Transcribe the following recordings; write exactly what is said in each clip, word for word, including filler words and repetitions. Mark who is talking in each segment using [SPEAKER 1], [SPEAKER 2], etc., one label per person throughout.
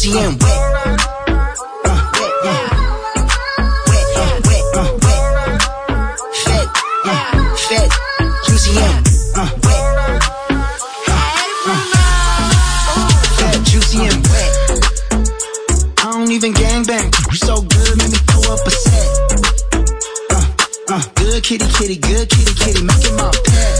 [SPEAKER 1] juicy and wet. Uh, wet, uh, wet, uh, wet, uh, wet. Fat, uh, fat, juicy and uh, wet. Uh, uh, fat, juicy and wet. I don't even gangbang. You so good, make me throw up a set. Uh, uh, good kitty, kitty, good kitty, kitty, make it my pet.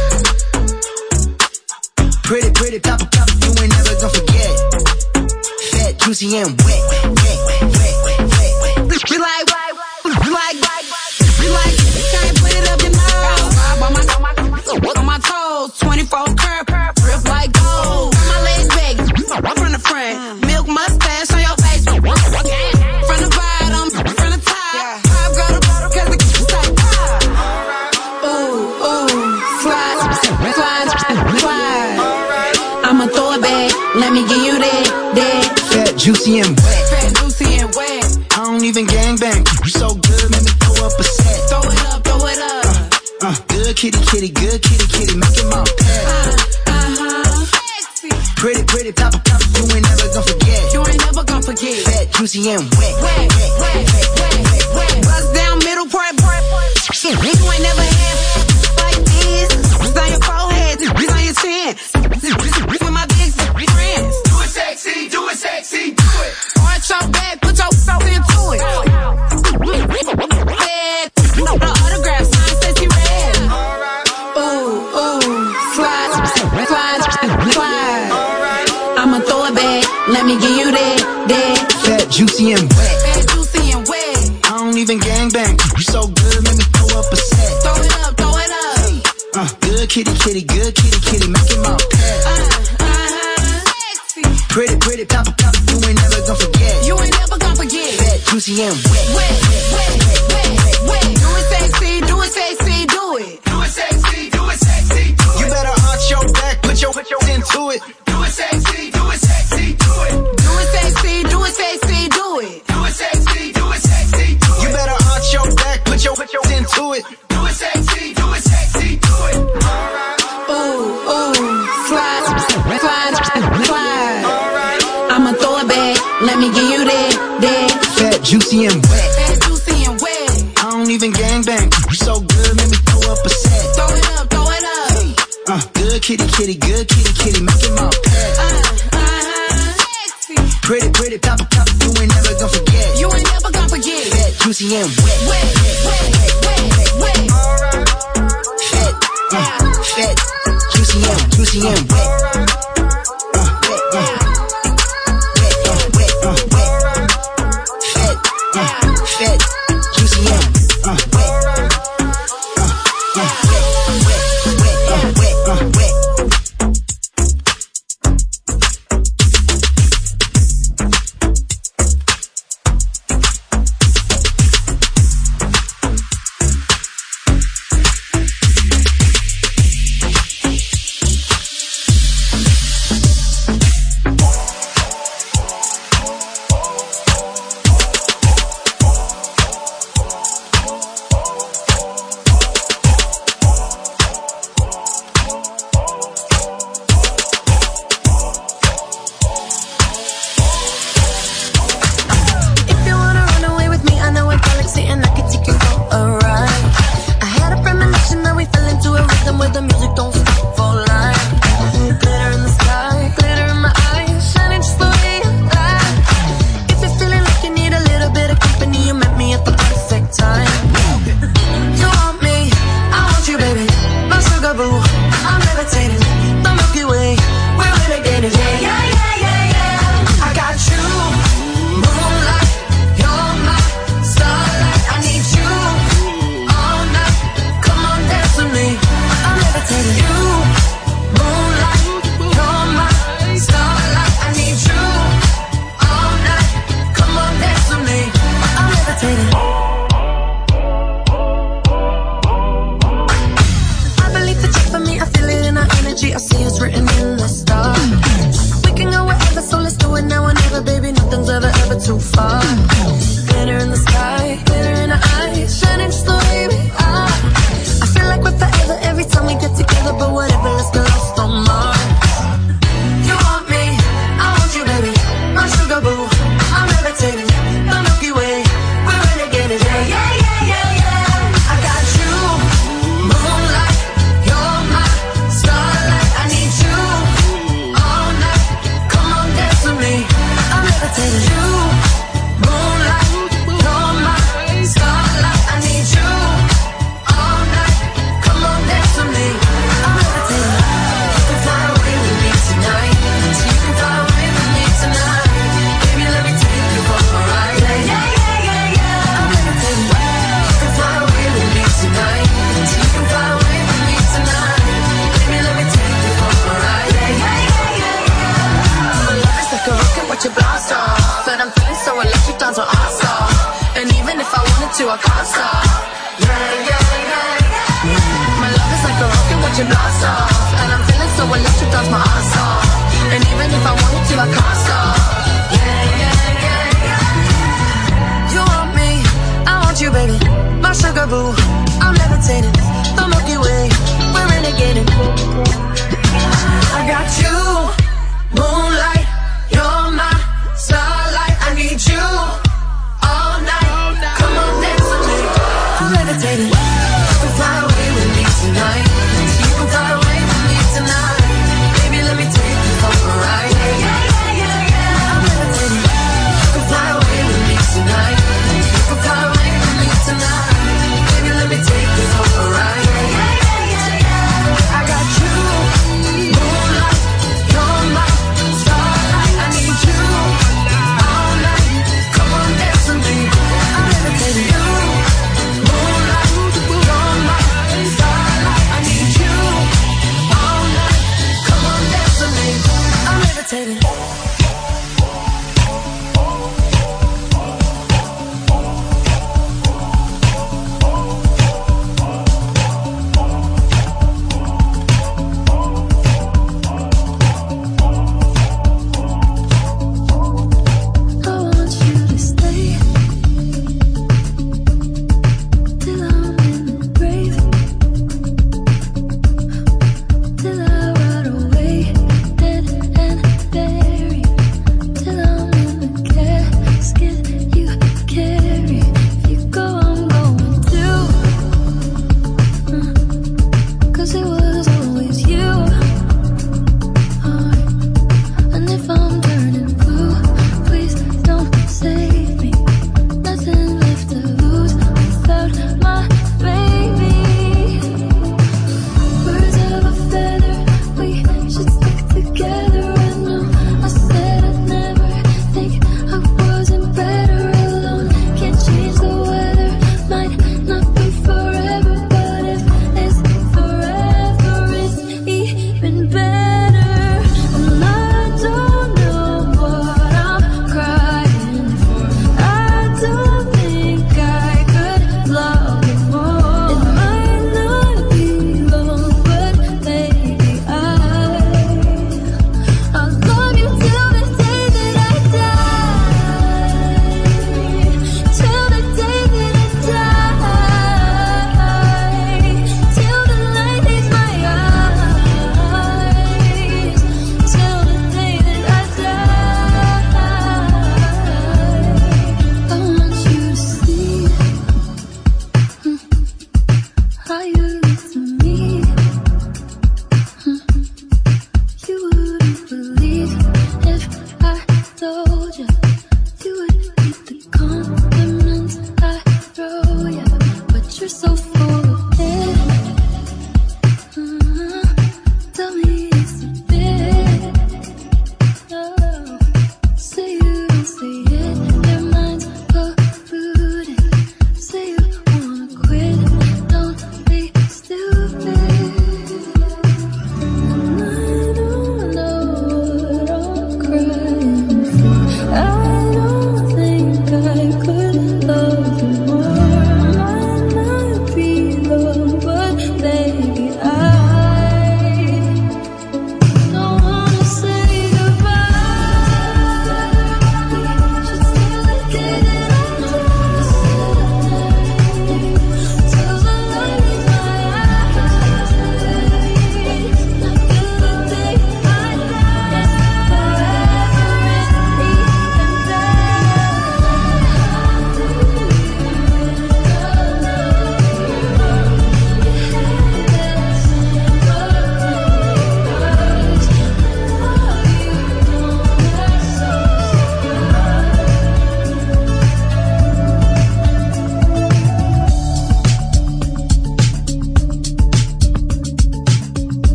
[SPEAKER 1] Pretty, pretty, papa, papa, you ain't never gonna forget. Fat, juicy, and wet, wet, wet, wet, wet, wet. We like, we like, we like, can't put it up your nose. On my, on my toes, twenty-four curve, drip like gold. My legs big, from the front, milk mustache on your face. From the bottom, from the top, pop go to bottom, cause the kiss like pop. Ooh, ooh, slide, slide, slide. I'ma throw it back, let me give you that, that. Fat, juicy, and wet. Fat, juicy, and wet. I don't even gangbang. You so good, let me throw up a set. Throw it up, throw it up. Uh, uh, good kitty, kitty, good kitty, kitty, make it my pet. Uh, uh-huh. Sexy. Pretty, pretty, papa, papa, you ain't never gonna forget. You ain't never gonna forget. Fat, juicy, and wet. Wet, wet, wet, wet, wet, wet. Bust down, middle part, part, part. You ain't never had like this. It's on your forehead, it's on your chin. With my big friends. Do it sexy, do it sexy, do it. Arch your back, put your soul into it. Red, no autograph, sign sexy red. Ooh, ooh, slide, slide, slide. I'ma throw it back, let me give you that, that. Fat, juicy, and wet. Fat, juicy, and wet. I don't even gangbang. You so good, let me throw up a set. Throw it up, throw it up. Uh, good kitty, kitty, good kitty, kitty, make it my pet. Uh, uh-huh. Sexy. Pretty, pretty, papa, papa, you ain't never gonna forget. You ain't never gonna forget. Fat, juicy, and wet. Wet, wet, wet, wet, wet, wet. Do it sexy, do it sexy, do it. Do it sexy, do it sexy, do it. You better arch your back, put your, put your into it. Do it sexy, do it sexy, do it. Do it sexy, do it sexy, do it. Do it sexy, do it sexy, do it. You better arch your back, put your, put your into it. Do it sexy, do it sexy, do it. Ooh, ooh, slide, slide, slide. I'ma throw it back, let me give you that, that. Fat, juicy, and wet. Fat, juicy, and wet. I don't even gangbang. You so good, let me throw up a set. Throw it up, throw it up. Uh, good kitty, kitty, good kitty, kitty, make it my pet. Uh, uh-huh. Sexy. Pretty, pretty, papa, papa, you ain't never gonna forget. You ain't never gonna forget. Fat, juicy, and wet. Wet, wet, wet, wet, wet, wet. Fat, uh, fat, juicy, and juicy, and wet. Uh, wet, uh, wet, uh, wet, uh, wet. Fat, uh, fat, juicy, and uh, wet. Uh, uh, wet, wet, wet, uh, wet, uh, wet. a car star. Yeah, yeah, yeah. My love is like a rocket with your blast off, and I'm feeling so electric, that's my ass off. And even if I wanted to, I can't stop. Yeah, yeah, yeah, yeah. You want me, I want you, baby. My sugar boo, I'm levitating. The Milky Way, we're renegading. I got you, moonlight, you're my starlight. I need you all night. Come on, dance with me. I'm levitating. You can fly away with me tonight. You can fly away with me tonight. Baby, let me take you for a ride. Yeah, yeah, yeah, yeah. I'm levitating. You can fly away with me tonight. You can fly away with me tonight. Baby, let me take you for a ride. Yeah, yeah, yeah, yeah. I got you, moonlight, you're my starlight. I need you all night. Come on, dance with me. I'm levitating. You, moonlight,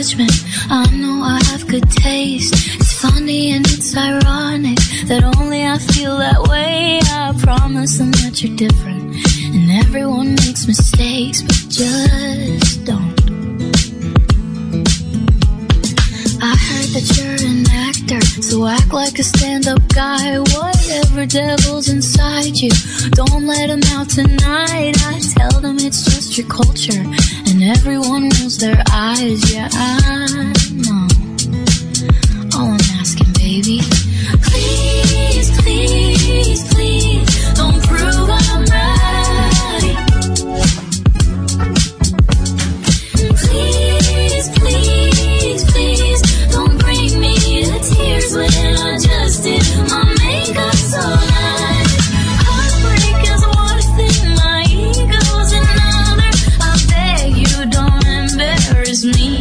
[SPEAKER 2] judgment. I know I have good taste. It's funny and it's ironic that only I feel that way. I promise them that you're different, and everyone makes mistakes, but just don't. I heard that you're an actor, so act like a stand-up guy. Whatever devil's inside you, don't let him out tonight. I tell them it's just your culture, and everyone rolls their eyes. Yeah, I know. All I'm asking, baby, please, please, please, don't prove I'm right. Please, please, please, don't bring me to tears when I just did my makeup so nice. Heartbreak is one thing, my ego's another. I beg you, don't embarrass me.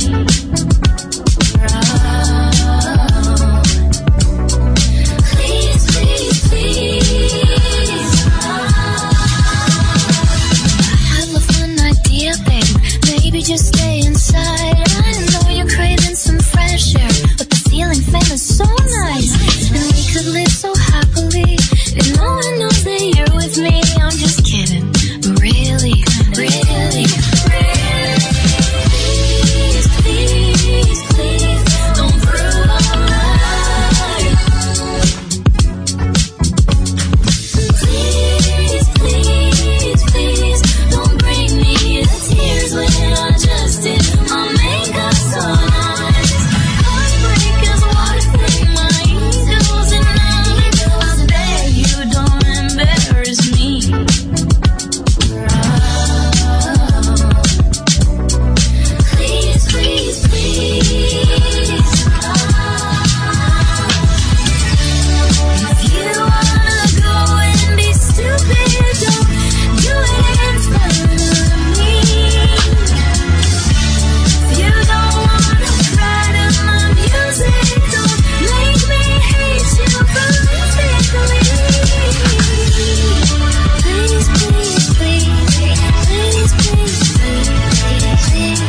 [SPEAKER 2] Oh. Please, please, please. I have a fun idea, babe. Maybe just stay inside. I know you're craving some fresh air, but the ceiling fan is so nice, and we could live so happily if no one knows that you're with me. I'm just kidding, but really, really, really, please, please, please, don't prove I'm right. Please, please, please, don't bring me to tears when I just did my makeup so nice. Heartbreak is one thing, my ego's another. I beg you, don't embarrass me. Oh. Please, please, please. If you wanna go and be stupid, don't do it in front of me. If you don't wanna cry to my music, don't make me hate you politically. Please, please, please, please, please, please, please,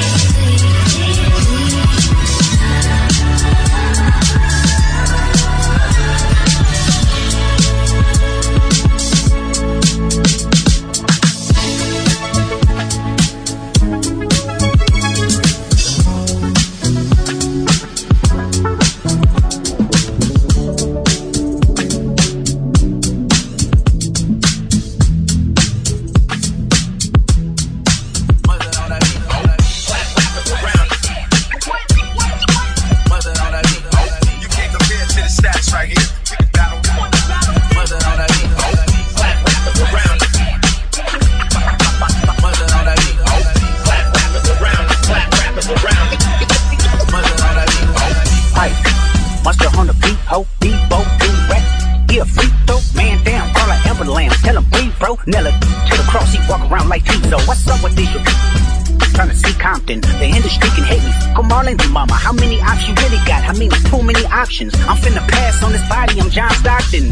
[SPEAKER 3] Monster on the beat, ho, Debo, D-Rap. Yeah, freak throw, man down, call like Amber Lamb. Tell him breathe, bro. Nella to the cross, he walk around like Tizo. What's up with these? Trying to see Compton, the industry can hate me. Go Marlon and mama, how many options you really got? I mean, too many options. I'm finna pass on this body, I'm John Stockton.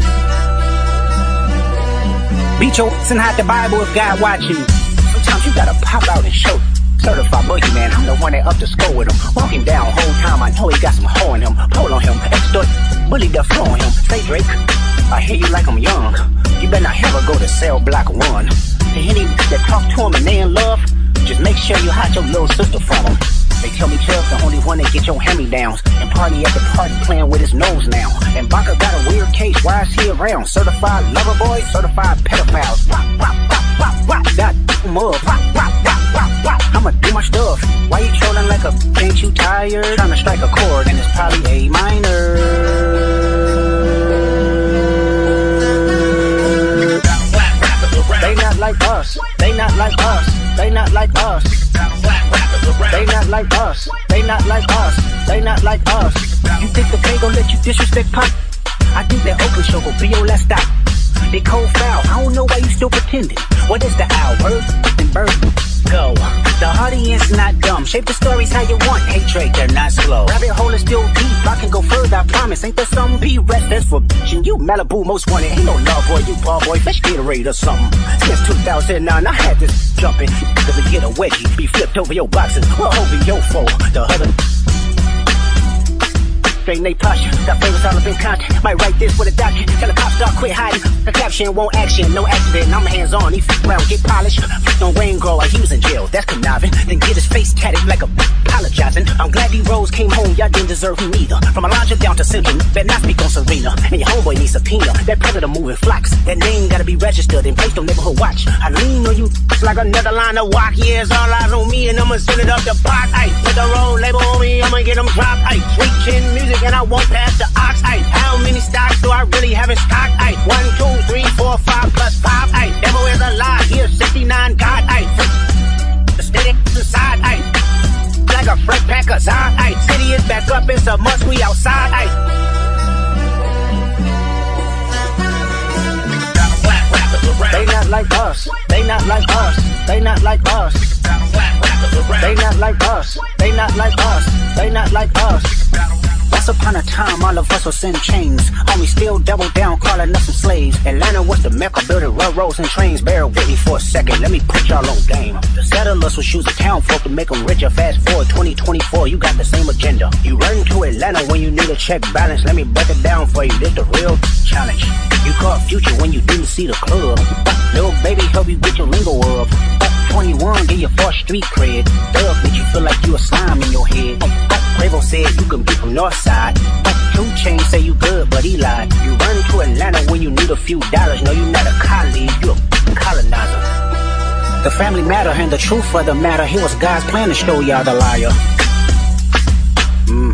[SPEAKER 3] Beat your ass and hide the Bible if God watching. Sometimes you gotta pop out and show. Certified boogeyman, I'm the one that up to score with him. Walking down whole time, I know he got some hoe in him. Pull on him, extort, bully the flow on him. Say Drake, I hear you like I'm young. You better not ever go to cell block one. To any that talk to him and they in love, just make sure you hide your little sister from him. They tell me Chubb's the only one that get your hand-me-downs, and party at the party playing with his nose now. And Baka got a weird case, why is he around? Certified lover boy, certified pedophiles. Wop, wop, wop, wop, wop, that move. Wop, wop, wop, wop, wop. I'ma do my stuff. Why you trolling like a ain't you tired? Trying to strike a chord and it's probably A minor. They not like us. They not like us. They not like us. They not like us. They not like us. They not like us. You think the Bay gon' let you disrespect Pop? I think that Oakland show gon' be your last stop. They cold foul. I don't know why you still pretending. What is the owl? Bird and bird. go. The audience not dumb. Shape the stories how you want. Hatred, they're not slow. Rabbit hole is still deep. I can go further, I promise. Ain't there some be rest that's for bitchin'? You Malibu most wanted. Ain't no love boy, you ball boy. Fish Gatorade or something. Since two thousand nine, I had this jumping. Cause we get a wedgie. Be flipped over your boxes. Well, over your foe. The other. Straighten they posture, got favors all up in contact. Might write this with a doctor. Tell the cops start quit hiding. The caption won't action, no accident. I'm hands on, he f around, get polished. Don't rain grow, he was in jail, that's conniving. Then get his face tatted like a apologizing. I'm glad D Rose came home, y'all didn't deserve him either. From Alondra down to Central, better not speak on Serena. And your homeboy needs subpoena. That predator moving flocks. That name gotta be registered and placed on neighborhood watch. I lean on you like another line of walk. Yeah, it's all eyes on me and I'ma send it up the box. Ay, put the road label on me, I'ma get them dropped. Ay, sweet chin music. And I won't pass the ox, ayy. How many stocks do I really have in stock, ayy? One, two, three, four, five, plus five, ayy. Devil is a lie, here, sixty-nine, God, ayy. The steady inside, ayy. Like a fresh pack of Zod, ayy. City is back up, it's a must, we outside, ayy. They not like us, they not like us, they not like us. They not like us, they not like us, they not like us. Once upon a time, all of us was in chains. Homie still double down, calling us some slaves. Atlanta was the mecca, building railroads and trains. Bear with me for a second, let me put y'all on game. The settlers was choosing town folk to make them richer. Fast forward twenty twenty-four, you got the same agenda. You run to Atlanta when you need a check balance. Let me break it down for you, this the real challenge. You caught Future when you didn't see the club. Little baby help you get your lingo up. twenty-one, get your first street cred. Thug make you feel like you a slime in your head. Quavo said you can be from Northside. Two Chainz say you good, but he lied. You run to Atlanta when you need a few dollars. No, you not a colleague, you a colonizer. The family matter and the truth of the matter. Here was God's plan to show y'all the liar. Mm.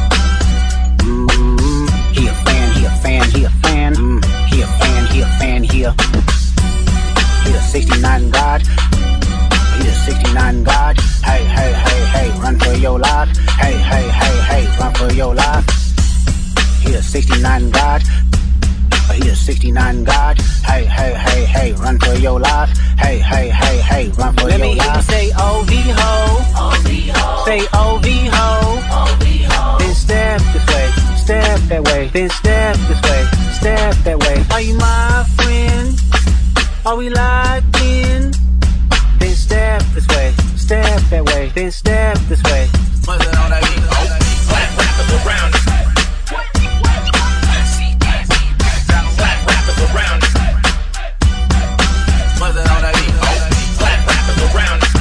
[SPEAKER 3] Mm. He a fan, he a fan, he a fan. Mm. He a fan, he a fan, he a. He a sixty-nine God. He a sixty-nine God. Hey, hey, hey, hey, run for your life. Hey, hey, hey, hey, run for your life. He a sixty-nine God. He a sixty-nine God. Hey, hey, hey, hey, run for your life. Hey, hey, hey, hey, run for Let your life. Let me hear you say O V ho. O V ho. Say O V ho. O V ho. Then step this way, step that way. Then step this way, step that way. Are you my friend? Are we locked in? Then step this way, step that way. Then step this way. Mother on that beat, oh, black rappers around us. Black rappers around us. Mother on that beat, oh, black rappers around us.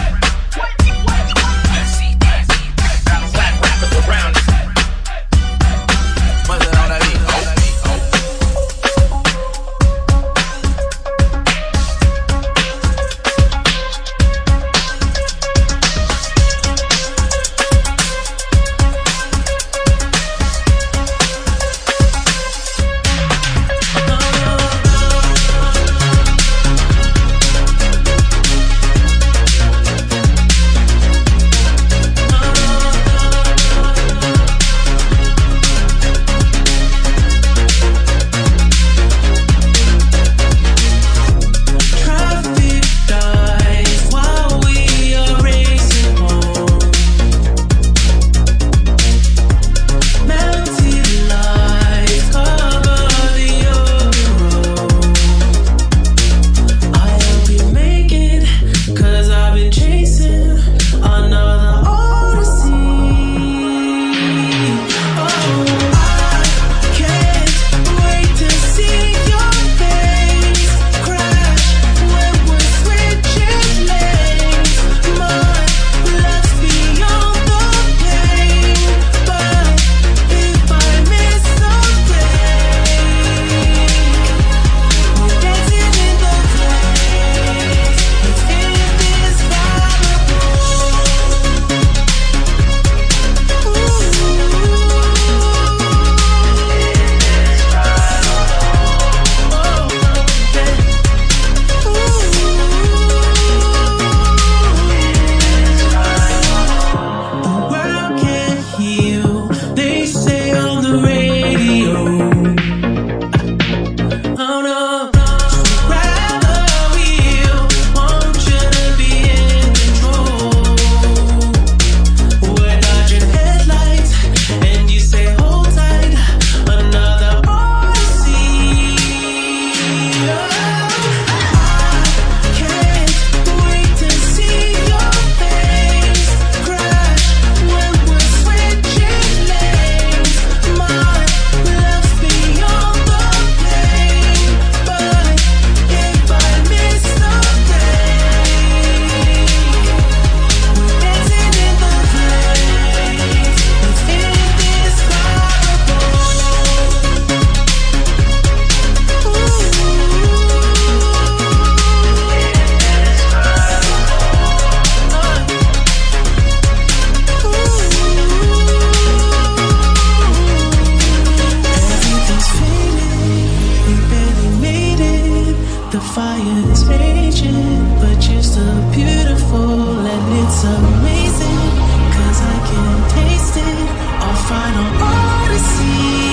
[SPEAKER 3] Black rappers around us. Mother on that beat, oh.
[SPEAKER 4] The fire is raging, but you're still beautiful and it's amazing, cause I can taste it, our final odyssey.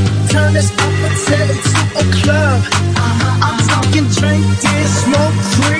[SPEAKER 5] Turn this up until it's a club. I'm talking drink, dance, smoke, drink.